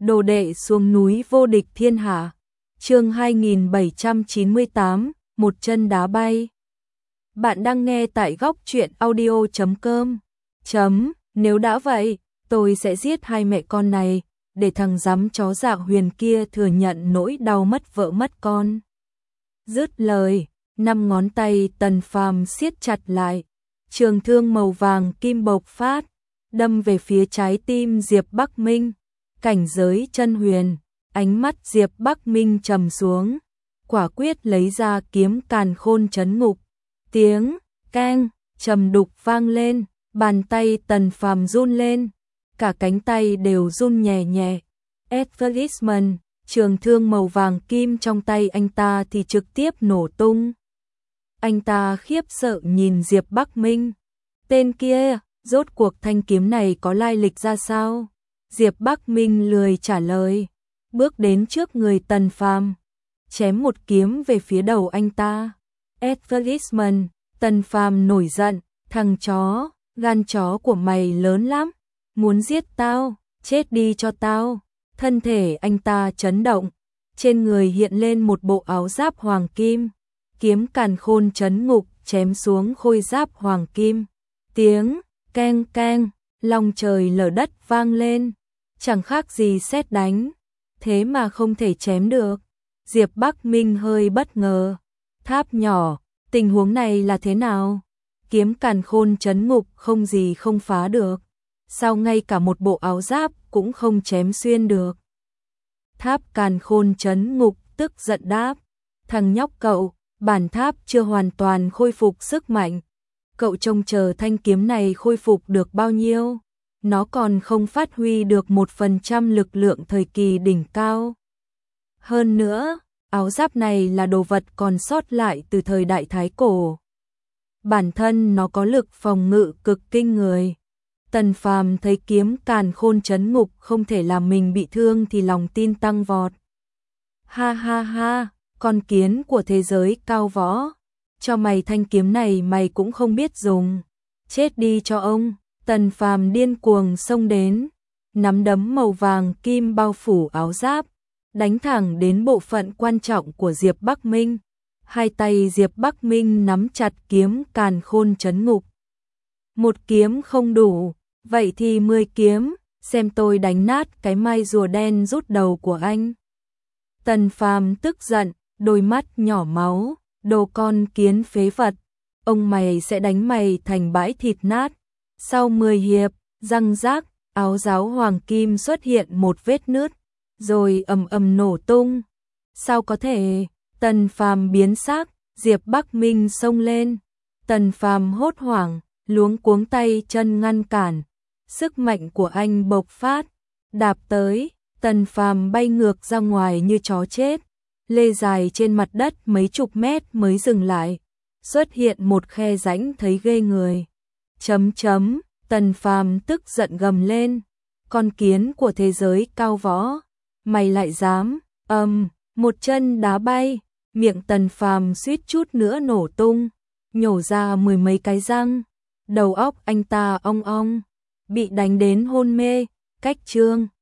đồ đệ xuống núi vô địch thiên hạ. Chương 2798, một chân đá bay. Bạn đang nghe tại góc truyện audio.com. Nếu đã vậy, tôi sẽ giết hai mẹ con này, để thằng giám chó Dạ Huyền kia thừa nhận nỗi đau mất vợ mất con. Dứt lời, 5 ngón tay Tần Phàm siết chặt lại, trường thương màu vàng kim bộc phát, đâm về phía trái tim Diệp Bắc Minh. Cảnh giới chân huyền, ánh mắt Diệp Bắc Minh trầm xuống, quả quyết lấy ra kiếm Càn Khôn trấn ngục. Tiếng keng trầm đục vang lên, bàn tay Tần Phàm run lên, cả cánh tay đều run nhẹ nhẹ. Advertisement, trường thương màu vàng kim trong tay anh ta thì trực tiếp nổ tung. Anh ta khiếp sợ nhìn Diệp Bắc Minh. Tên kia, rốt cuộc thanh kiếm này có lai lịch ra sao? Diệp Bắc Minh lười trả lời, bước đến trước người Tần Phàm, chém một kiếm về phía đầu anh ta. Advertisement, Tần Phàm nổi giận, thằng chó, gan chó của mày lớn lắm, muốn giết tao, chết đi cho tao. Thân thể anh ta chấn động, trên người hiện lên một bộ áo giáp hoàng kim, kiếm Càn Khôn trấn ngục chém xuống khôi giáp hoàng kim. Tiếng keng keng, long trời lở đất vang lên, chẳng khác gì sét đánh, thế mà không thể chém được. Diệp Bắc Minh hơi bất ngờ, Tháp nhỏ, tình huống này là thế nào? Kiếm Càn Khôn trấn ngục không gì không phá được, sao ngay cả một bộ áo giáp cũng không chém xuyên được? Tháp Càn Khôn trấn ngục tức giận đáp, thằng nhóc cậu, bản tháp chưa hoàn toàn khôi phục sức mạnh, cậu trông chờ thanh kiếm này khôi phục được bao nhiêu? Nó còn không phát huy được 1% lực lượng thời kỳ đỉnh cao. Hơn nữa, áo giáp này là đồ vật còn sót lại từ thời đại Thái Cổ. Bản thân nó có lực phòng ngự cực kinh người. Tần Phàm thấy kiếm Càn Khôn trấn ngục không thể làm mình bị thương thì lòng tin tăng vọt. Ha ha ha, con kiến của thế giới cao võ, cho mày thanh kiếm này mày cũng không biết dùng, chết đi cho ông. Tần Phàm điên cuồng xông đến, nắm đấm màu vàng kim bao phủ áo giáp, đánh thẳng đến bộ phận quan trọng của Diệp Bắc Minh. Hai tay Diệp Bắc Minh nắm chặt kiếm Càn Khôn trấn ngục. Một kiếm không đủ, vậy thì 10 kiếm, xem tôi đánh nát cái mai rùa đen rút đầu của anh. Tần Phàm tức giận, đôi mắt nhỏ máu, đồ con kiến phế vật, ông mày sẽ đánh mày thành bãi thịt nát. Sau 10 hiệp, răng rác, áo giáo hoàng kim xuất hiện một vết nứt, rồi ầm ầm nổ tung. Sao có thể? Tần Phàm biến sắc, Diệp Bắc Minh xông lên. Tần Phàm hốt hoảng, luống cuống tay chân ngăn cản. Sức mạnh của anh bộc phát, đạp tới, Tần Phàm bay ngược ra ngoài như chó chết, lê dài trên mặt đất mấy chục mét mới dừng lại. Xuất hiện một khe rãnh thấy ghê người. Tần Phàm tức giận gầm lên, con kiến của thế giới cao võ, mày lại dám? Một chân đá bay, miệng Tần Phàm suýt chút nữa nổ tung, nhổ ra 10 mấy cái răng, đầu óc anh ta ong ong, bị đánh đến hôn mê. Cách chương